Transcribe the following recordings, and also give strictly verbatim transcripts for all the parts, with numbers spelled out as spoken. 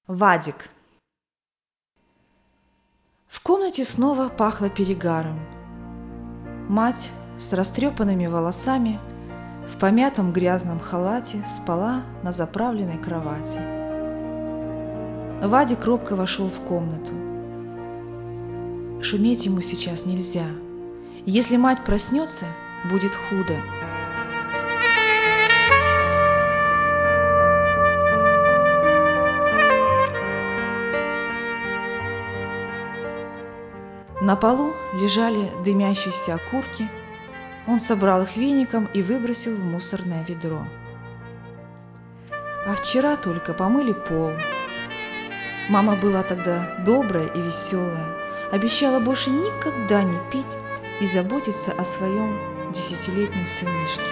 Вадик. В комнате снова пахло перегаром. Мать с растрепанными волосами в помятом грязном халате спала на заправленной кровати. Вадик робко вошел в комнату. Шуметь ему сейчас нельзя. Если мать проснется, будет худо. На полу лежали дымящиеся окурки. Он собрал их веником и выбросил в мусорное ведро. А вчера только помыли пол. Мама была тогда добрая и веселая, обещала больше никогда не пить и заботиться о своем десятилетнем сынишке.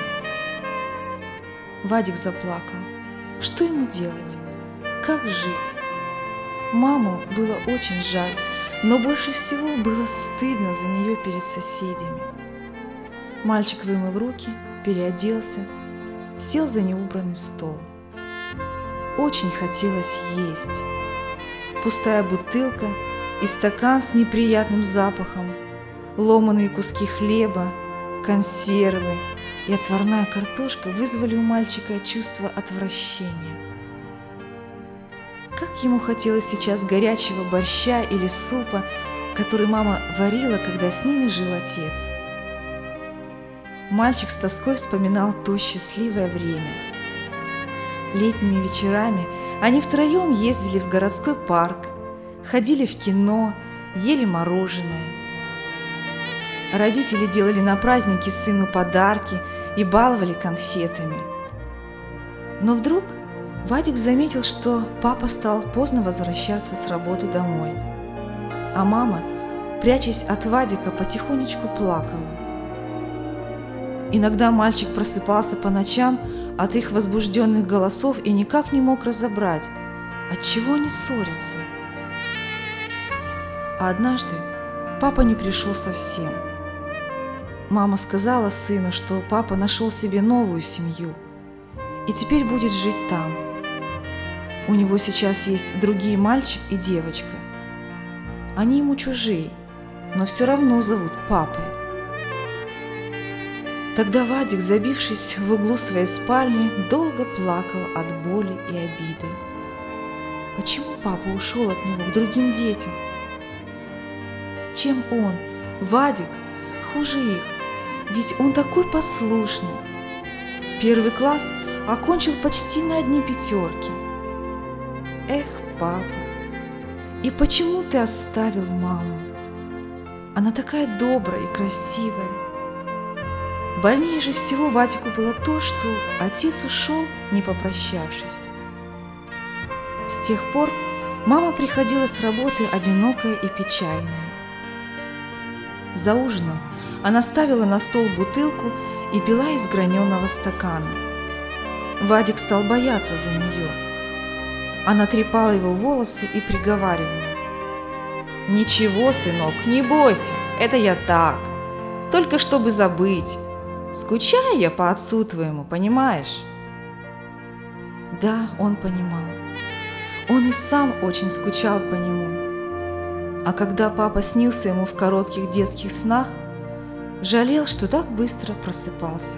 Вадик заплакал. Что ему делать? Как жить? Маму было очень жаль, но больше всего было стыдно за нее перед соседями. Мальчик вымыл руки, переоделся, сел за неубранный стол. Очень хотелось есть. Пустая бутылка и стакан с неприятным запахом, ломаные куски хлеба, консервы и отварная картошка вызвали у мальчика чувство отвращения. Как ему хотелось сейчас горячего борща или супа, который мама варила, когда с ними жил отец. Мальчик с тоской вспоминал то счастливое время. Летними вечерами они втроем ездили в городской парк, ходили в кино, ели мороженое. Родители делали на праздники сыну подарки и баловали конфетами. Но вдруг Вадик заметил, что папа стал поздно возвращаться с работы домой, а мама, прячась от Вадика, потихонечку плакала. Иногда мальчик просыпался по ночам от их возбужденных голосов и никак не мог разобрать, отчего они ссорятся. А однажды папа не пришел совсем. Мама сказала сыну, что папа нашел себе новую семью и теперь будет жить там. У него сейчас есть другие мальчик и девочка. Они ему чужие, но все равно зовут папой. Тогда Вадик, забившись в углу своей спальни, долго плакал от боли и обиды. Почему папа ушел от него к другим детям? Чем он, Вадик, хуже их? Ведь он такой послушный. Первый класс окончил почти на одни пятерки. Эх, папа, и почему ты оставил маму? Она такая добрая и красивая. Больнее же всего Вадику было то, что отец ушел, не попрощавшись. С тех пор мама приходила с работы одинокая и печальная. За ужином она ставила на стол бутылку и пила из граненого стакана. Вадик стал бояться за нее. Она трепала его волосы и приговаривала: «Ничего, сынок, не бойся, это я так, только чтобы забыть. Скучаю я по отцу твоему, понимаешь?» Да, он понимал. Он и сам очень скучал по нему. А когда папа снился ему в коротких детских снах, жалел, что так быстро просыпался.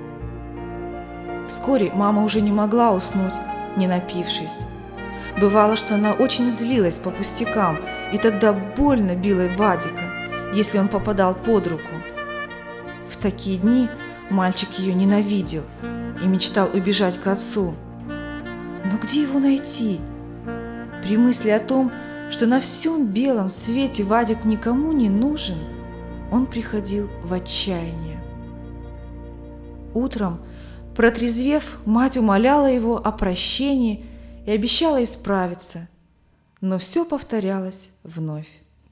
Вскоре мама уже не могла уснуть, не напившись. Бывало, что она очень злилась по пустякам, и тогда больно била Вадика, если он попадал под руку. В такие дни мальчик ее ненавидел и мечтал убежать к отцу. Но где его найти? При мысли о том, что на всем белом свете Вадик никому не нужен, он приходил в отчаяние. Утром, протрезвев, мать умоляла его о прощении и обещала исправиться, но все повторялось вновь.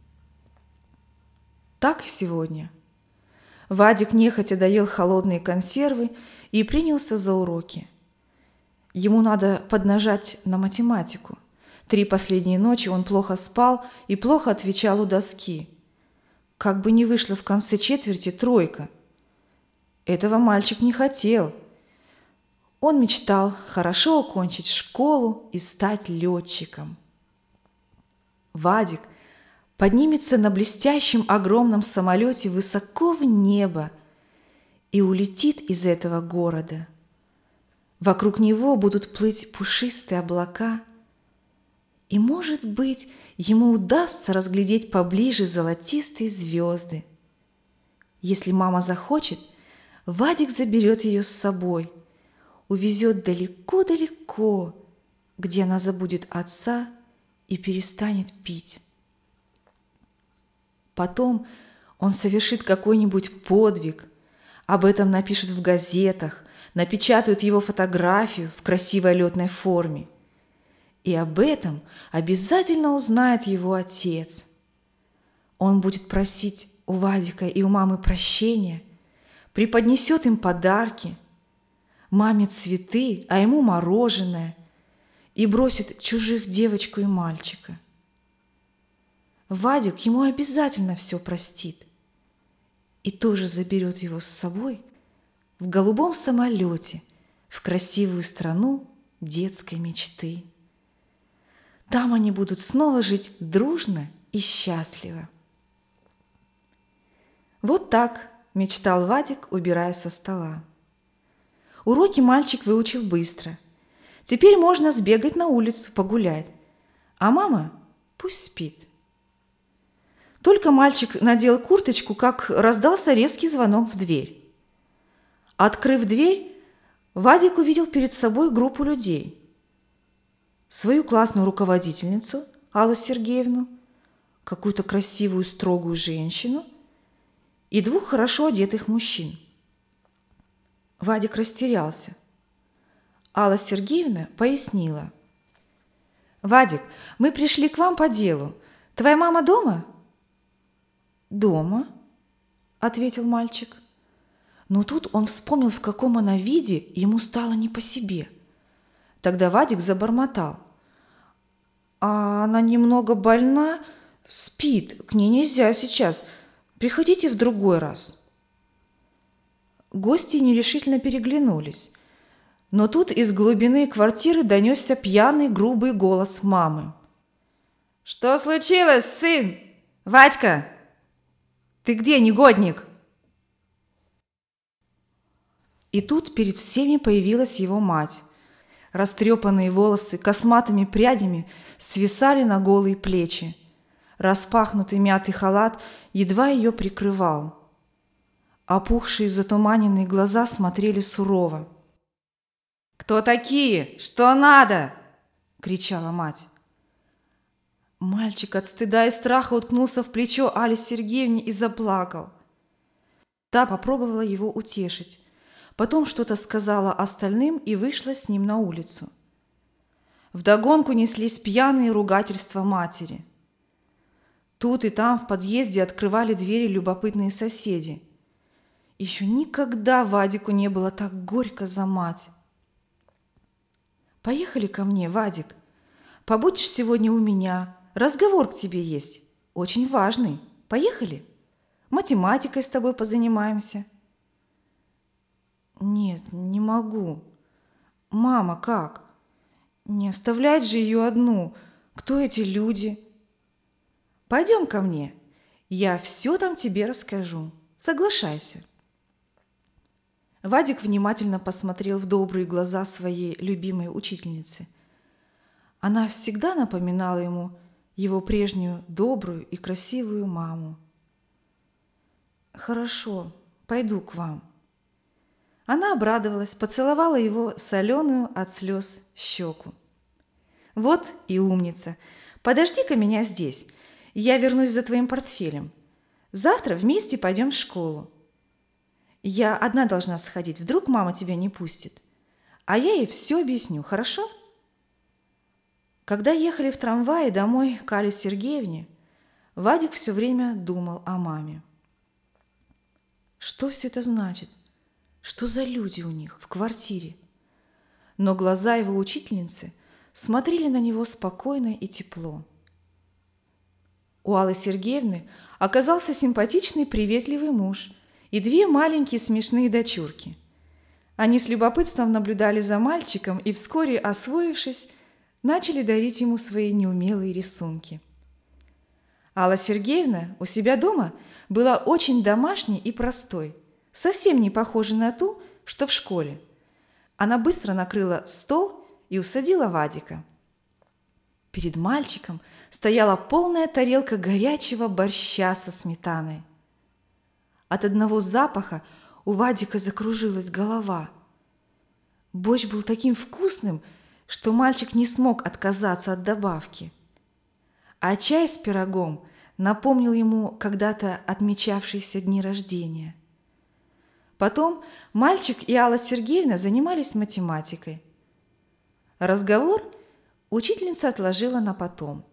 Так и сегодня. Вадик нехотя доел холодные консервы и принялся за уроки. Ему надо поднажать на математику. Три последние ночи он плохо спал и плохо отвечал у доски. Как бы ни вышло в конце четверти тройка. Этого мальчик не хотел. Он мечтал хорошо окончить школу и стать летчиком. Вадик поднимется на блестящем огромном самолете высоко в небо и улетит из этого города. Вокруг него будут плыть пушистые облака, и, может быть, ему удастся разглядеть поближе золотистые звезды. Если мама захочет, Вадик заберет ее с собой, увезет далеко-далеко, где она забудет отца и перестанет пить. Потом он совершит какой-нибудь подвиг, об этом напишут в газетах, напечатают его фотографию в красивой летной форме. И об этом обязательно узнает его отец. Он будет просить у Вадика и у мамы прощения, преподнесет им подарки, маме цветы, а ему мороженое, и бросит чужих девочку и мальчика. Вадик ему обязательно все простит и тоже заберет его с собой в голубом самолете в красивую страну детской мечты. Там они будут снова жить дружно и счастливо. Вот так мечтал Вадик, убирая со стола. Уроки мальчик выучил быстро. Теперь можно сбегать на улицу, погулять, а мама пусть спит. Только мальчик надел курточку, как раздался резкий звонок в дверь. Открыв дверь, Вадик увидел перед собой группу людей. Свою классную руководительницу Аллу Сергеевну, какую-то красивую строгую женщину и двух хорошо одетых мужчин. Вадик растерялся. Алла Сергеевна пояснила. «Вадик, мы пришли к вам по делу. Твоя мама дома?» «Дома», — ответил мальчик. Но тут он вспомнил, в каком она виде, и ему стало не по себе. Тогда Вадик забормотал. «А она немного больна, спит, к ней нельзя сейчас. Приходите в другой раз». Гости нерешительно переглянулись. Но тут из глубины квартиры донесся пьяный, грубый голос мамы. «Что случилось, сын? Вадька, ты где, негодник?» И тут перед всеми появилась его мать. Растрепанные волосы косматыми прядями свисали на голые плечи. Распахнутый мятый халат едва ее прикрывал. Опухшие затуманенные глаза смотрели сурово. «Кто такие? Что надо?» – кричала мать. Мальчик от стыда и страха уткнулся в плечо Алле Сергеевне и заплакал. Та попробовала его утешить. Потом что-то сказала остальным и вышла с ним на улицу. Вдогонку неслись пьяные ругательства матери. Тут и там в подъезде открывали двери любопытные соседи. Еще никогда Вадику не было так горько за мать. «Поехали ко мне, Вадик. Побудешь сегодня у меня. Разговор к тебе есть. Очень важный. Поехали? Математикой с тобой позанимаемся». «Нет, не могу. Мама, как? Не оставлять же ее одну. Кто эти люди?» «Пойдем ко мне. Я все там тебе расскажу. Соглашайся». Вадик внимательно посмотрел в добрые глаза своей любимой учительницы. Она всегда напоминала ему его прежнюю добрую и красивую маму. «Хорошо, пойду к вам». Она обрадовалась, поцеловала его соленую от слез щеку. «Вот и умница. Подожди-ка меня здесь. Я вернусь за твоим портфелем. Завтра вместе пойдем в школу. Я одна должна сходить, вдруг мама тебя не пустит. А я ей все объясню, хорошо?» Когда ехали в трамвае домой к Алле Сергеевне, Вадик все время думал о маме. Что все это значит? Что за люди у них в квартире? Но глаза его учительницы смотрели на него спокойно и тепло. У Аллы Сергеевны оказался симпатичный, приветливый муж и две маленькие смешные дочурки. Они с любопытством наблюдали за мальчиком и, вскоре освоившись, начали дарить ему свои неумелые рисунки. Алла Сергеевна у себя дома была очень домашней и простой, совсем не похожей на ту, что в школе. Она быстро накрыла стол и усадила Вадика. Перед мальчиком стояла полная тарелка горячего борща со сметаной. От одного запаха у Вадика закружилась голова. Борщ был таким вкусным, что мальчик не смог отказаться от добавки. А чай с пирогом напомнил ему когда-то отмечавшиеся дни рождения. Потом мальчик и Алла Сергеевна занимались математикой. Разговор учительница отложила на потом.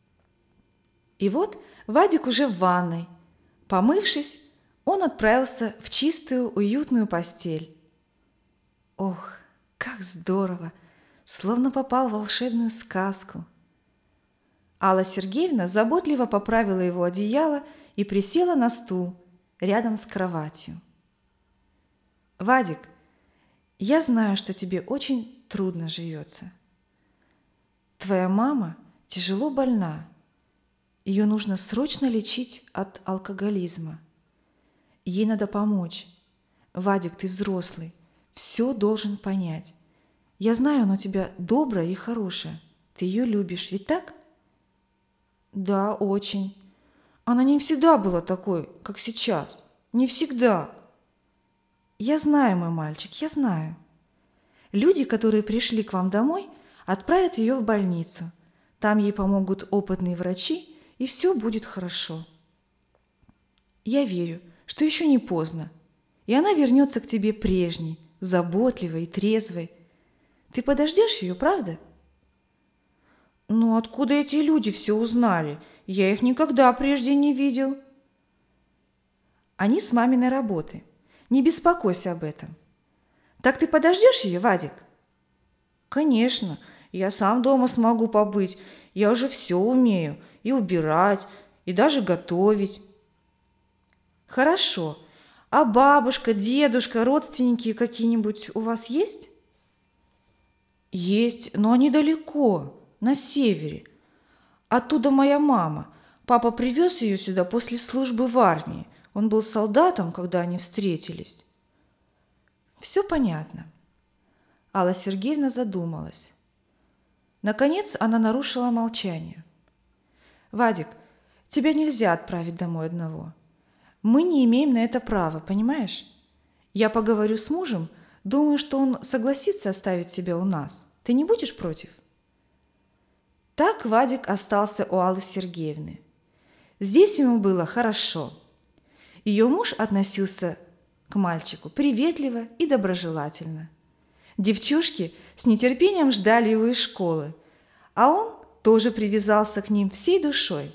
И вот Вадик уже в ванной. Помывшись, он отправился в чистую, уютную постель. Ох, как здорово! Словно попал в волшебную сказку. Алла Сергеевна заботливо поправила его одеяло и присела на стул рядом с кроватью. «Вадик, я знаю, что тебе очень трудно живется. Твоя мама тяжело больна. Ее нужно срочно лечить от алкоголизма. Ей надо помочь. Вадик, ты взрослый, все должен понять. Я знаю, она у тебя добрая и хорошая. Ты ее любишь, ведь так?» «Да, очень. Она не всегда была такой, как сейчас. Не всегда». «Я знаю, мой мальчик, я знаю. Люди, которые пришли к вам домой, отправят ее в больницу. Там ей помогут опытные врачи, и все будет хорошо. Я верю, что еще не поздно, и она вернется к тебе прежней, заботливой и трезвой. Ты подождешь ее, правда?» «Ну откуда эти люди все узнали? Я их никогда прежде не видел». «Они с маминой работы. Не беспокойся об этом. Так ты подождешь ее, Вадик?» «Конечно, я сам дома смогу побыть. Я уже все умею. И убирать, и даже готовить». «Хорошо. А бабушка, дедушка, родственники какие-нибудь у вас есть?» «Есть, но они далеко, на севере. Оттуда моя мама. Папа привез ее сюда после службы в армии. Он был солдатом, когда они встретились». «Все понятно». Алла Сергеевна задумалась. Наконец она нарушила молчание. «Вадик, тебя нельзя отправить домой одного. Мы не имеем на это права, понимаешь? Я поговорю с мужем, думаю, что он согласится оставить тебя у нас. Ты не будешь против?» Так Вадик остался у Аллы Сергеевны. Здесь ему было хорошо. Ее муж относился к мальчику приветливо и доброжелательно. Девчушки с нетерпением ждали его из школы, а он тоже привязался к ним всей душой.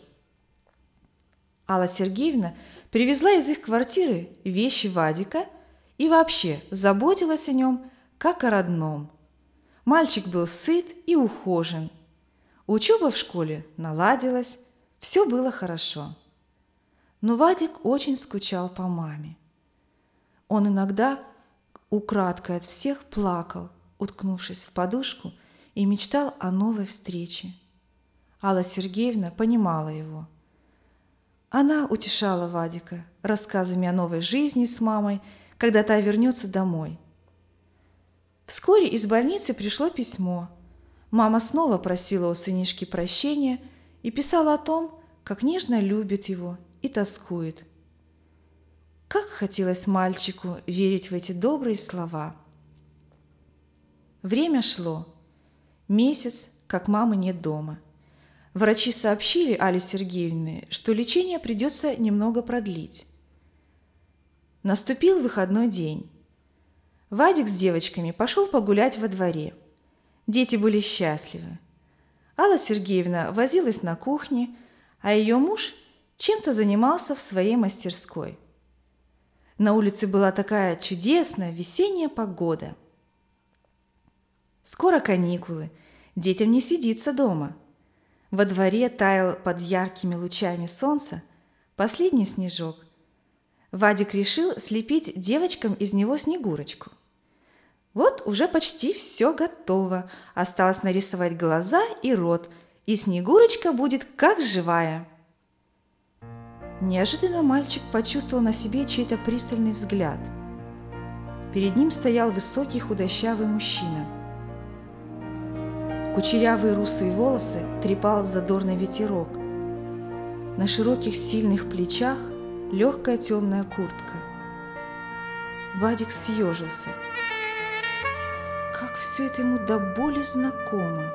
Алла Сергеевна привезла из их квартиры вещи Вадика и вообще заботилась о нем, как о родном. Мальчик был сыт и ухожен. Учеба в школе наладилась, все было хорошо. Но Вадик очень скучал по маме. Он иногда украдкой от всех плакал, уткнувшись в подушку, и мечтал о новой встрече. Алла Сергеевна понимала его. Она утешала Вадика рассказами о новой жизни с мамой, когда та вернется домой. Вскоре из больницы пришло письмо. Мама снова просила у сынишки прощения и писала о том, как нежно любит его и тоскует. Как хотелось мальчику верить в эти добрые слова. Время шло. Месяц, как мамы нет дома. Врачи сообщили Алле Сергеевне, что лечение придется немного продлить. Наступил выходной день. Вадик с девочками пошел погулять во дворе. Дети были счастливы. Алла Сергеевна возилась на кухне, а ее муж чем-то занимался в своей мастерской. На улице была такая чудесная весенняя погода. Скоро каникулы, детям не сидится дома. Во дворе таял под яркими лучами солнца последний снежок. Вадик решил слепить девочкам из него снегурочку. Вот уже почти все готово. Осталось нарисовать глаза и рот, и Снегурочка будет как живая. Неожиданно мальчик почувствовал на себе чей-то пристальный взгляд. Перед ним стоял высокий худощавый мужчина. Кучерявые русые волосы трепал задорный ветерок. На широких сильных плечах легкая темная куртка. Вадик съежился. Как все это ему до боли знакомо.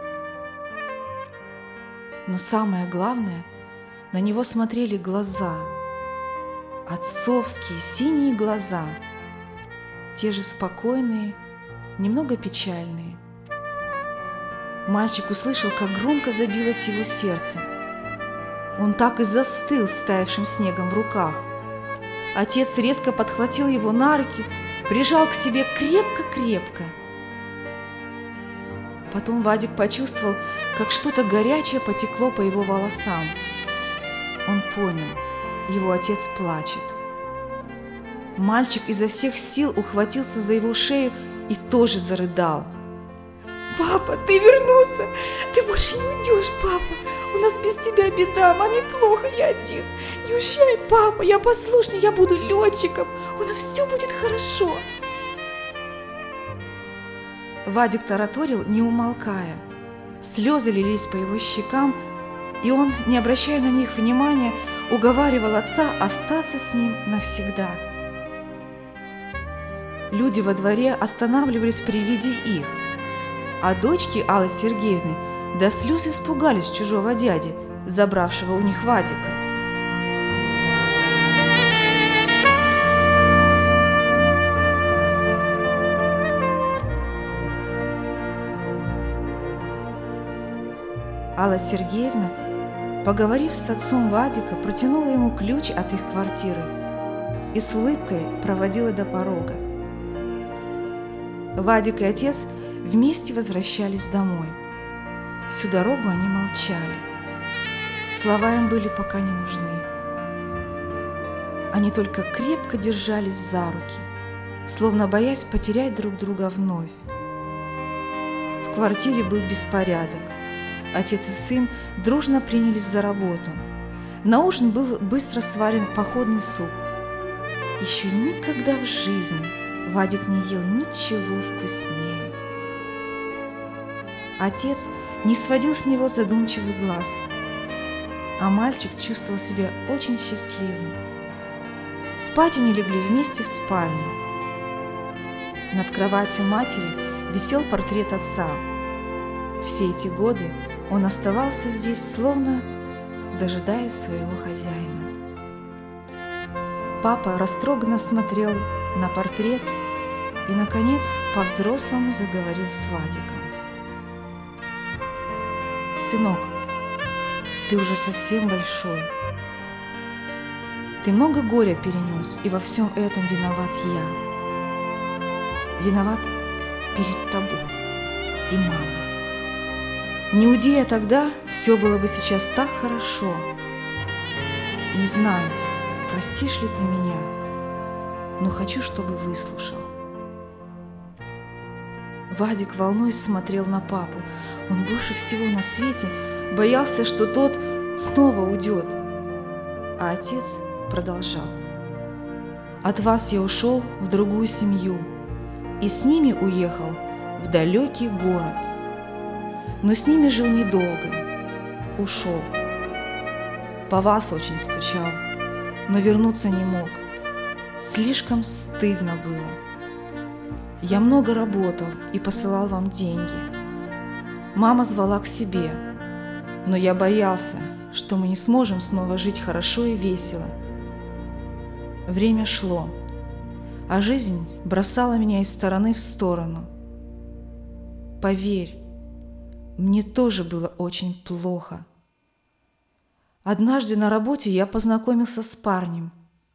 Но самое главное, на него смотрели глаза. Отцовские синие глаза. Те же спокойные, немного печальные. Мальчик услышал, как громко забилось его сердце. Он так и застыл с таявшим снегом в руках. Отец резко подхватил его на руки, прижал к себе крепко-крепко. Потом Вадик почувствовал, как что-то горячее потекло по его волосам. Он понял, его отец плачет. Мальчик изо всех сил ухватился за его шею и тоже зарыдал. «Папа, ты вернулся! Ты больше не уйдешь, папа! У нас без тебя беда, маме плохо, я один! Не уезжай, папа, я послушный, я буду летчиком! У нас все будет хорошо!» Вадик тараторил, не умолкая. Слезы лились по его щекам, и он, не обращая на них внимания, уговаривал отца остаться с ним навсегда. Люди во дворе останавливались при виде их, а дочки Аллы Сергеевны до слез испугались чужого дяди, забравшего у них Вадика. Алла Сергеевна, поговорив с отцом Вадика, протянула ему ключ от их квартиры и с улыбкой проводила до порога. Вадик и отец вместе возвращались домой. Всю дорогу они молчали. Слова им были пока не нужны. Они только крепко держались за руки, словно боясь потерять друг друга вновь. В квартире был беспорядок. Отец и сын дружно принялись за работу. На ужин был быстро сварен походный суп. Еще никогда в жизни Вадик не ел ничего вкуснее. Отец не сводил с него задумчивый глаз, а мальчик чувствовал себя очень счастливым. Спать они легли вместе в спальне. Над кроватью матери висел портрет отца. Все эти годы он оставался здесь, словно дожидаясь своего хозяина. Папа растроганно смотрел на портрет и, наконец, по-взрослому заговорил с Вадиком. «Сынок, ты уже совсем большой. Ты много горя перенес, и во всем этом виноват я. Виноват перед тобой и мамой. Не уйди я тогда, все было бы сейчас так хорошо. Не знаю, простишь ли ты меня, но хочу, чтобы выслушал». Вадик, волнуясь, смотрел на папу. Он больше всего на свете боялся, что тот снова уйдет. А отец продолжал. «От вас я ушел в другую семью и с ними уехал в далекий город. Но с ними жил недолго, ушел. По вас очень скучал, но вернуться не мог. Слишком стыдно было. Я много работал и посылал вам деньги. Мама звала к себе, но я боялся, что мы не сможем снова жить хорошо и весело. Время шло, а жизнь бросала меня из стороны в сторону. Поверь, мне тоже было очень плохо. Однажды на работе я познакомился с парнем.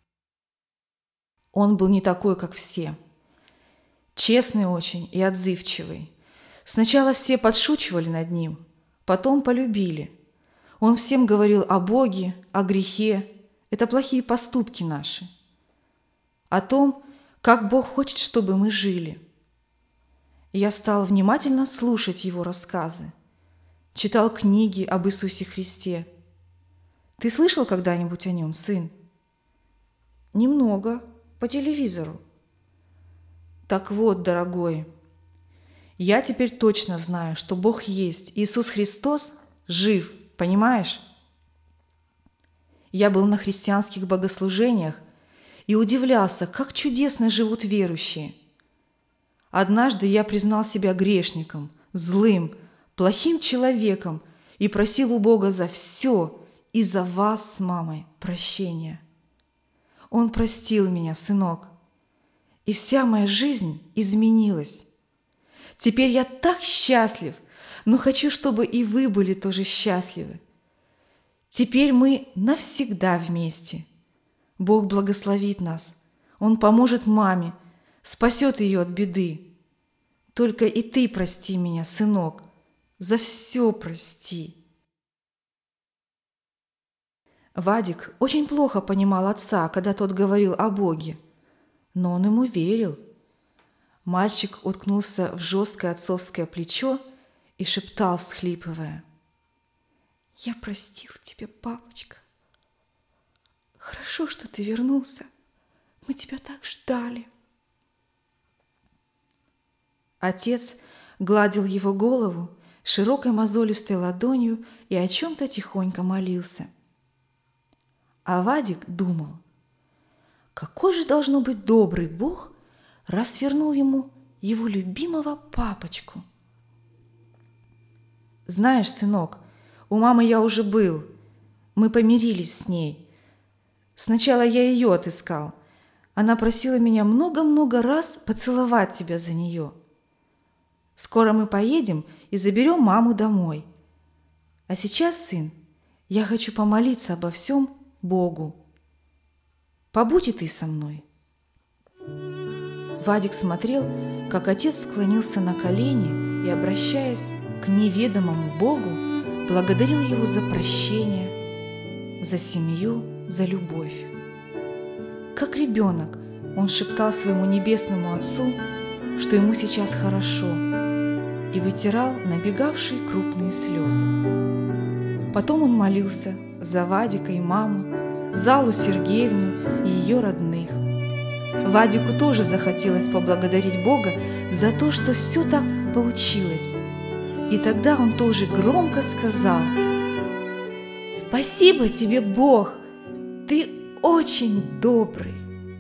Он был не такой, как все. Честный очень и отзывчивый. Сначала все подшучивали над ним, потом полюбили. Он всем говорил о Боге, о грехе. Это плохие поступки наши. О том, как Бог хочет, чтобы мы жили. Я стал внимательно слушать его рассказы. Читал книги об Иисусе Христе. Ты слышал когда-нибудь о нем, сын? Немного, по телевизору. Так вот, дорогой, я теперь точно знаю, что Бог есть, Иисус Христос жив, понимаешь? Я был на христианских богослужениях и удивлялся, как чудесно живут верующие. Однажды я признал себя грешником, злым, плохим человеком и просил у Бога за все и за вас с мамой прощения. Он простил меня, сынок, и вся моя жизнь изменилась. Теперь я так счастлив, но хочу, чтобы и вы были тоже счастливы. Теперь мы навсегда вместе. Бог благословит нас. Он поможет маме, спасет ее от беды. Только и ты прости меня, сынок, за все прости. Вадик очень плохо понимал отца, когда тот говорил о Боге, но он ему верил. Мальчик уткнулся в жесткое отцовское плечо и шептал, всхлипывая: «Я простил тебя, папочка. Хорошо, что ты вернулся. Мы тебя так ждали». Отец гладил его голову широкой мозолистой ладонью и о чем-то тихонько молился. А Вадик думал, какой же должно быть добрый Бог, раз вернул ему его любимого папочку. «Знаешь, сынок, у мамы я уже был. Мы помирились с ней. Сначала я ее отыскал. Она просила меня много-много раз поцеловать тебя за нее. Скоро мы поедем и заберем маму домой. А сейчас, сын, я хочу помолиться обо всем Богу. Побудь и ты со мной». Вадик смотрел, как отец склонился на колени и, обращаясь к неведомому Богу, благодарил его за прощение, за семью, за любовь. Как ребенок он шептал своему небесному Отцу, что ему сейчас хорошо, и вытирал набегавшие крупные слезы. Потом он молился за Вадика и маму, за Аллу Сергеевну и ее родных. Вадику тоже захотелось поблагодарить Бога за то, что все так получилось. И тогда он тоже громко сказал: «Спасибо тебе, Бог! Ты очень добрый!»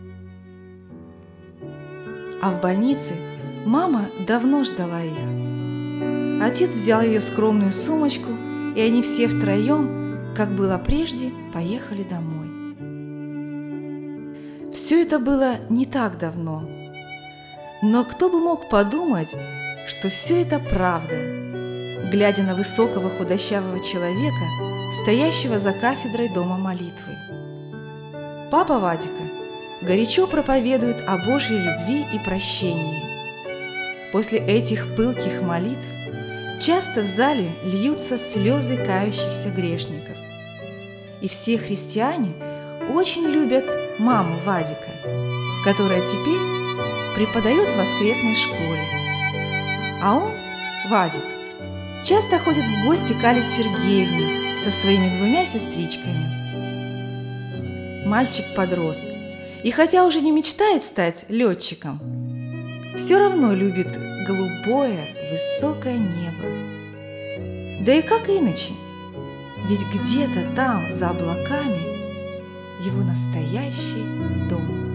А в больнице мама давно ждала их. Отец взял ее скромную сумочку, и они все втроем, как было прежде, поехали домой. Все это было не так давно, но кто бы мог подумать, что все это правда, глядя на высокого худощавого человека, стоящего за кафедрой дома молитвы. Папа Вадика горячо проповедует о Божьей любви и прощении. После этих пылких молитв часто в зале льются слезы кающихся грешников. И все христиане очень любят маму Вадика, которая теперь преподает в воскресной школе. А он, Вадик, часто ходит в гости к Алле Сергеевне со своими двумя сестричками. Мальчик подрос, и хотя уже не мечтает стать летчиком, все равно любит голубое, высокое небо. Да и как иначе? Ведь где-то там, за облаками, его настоящий дом.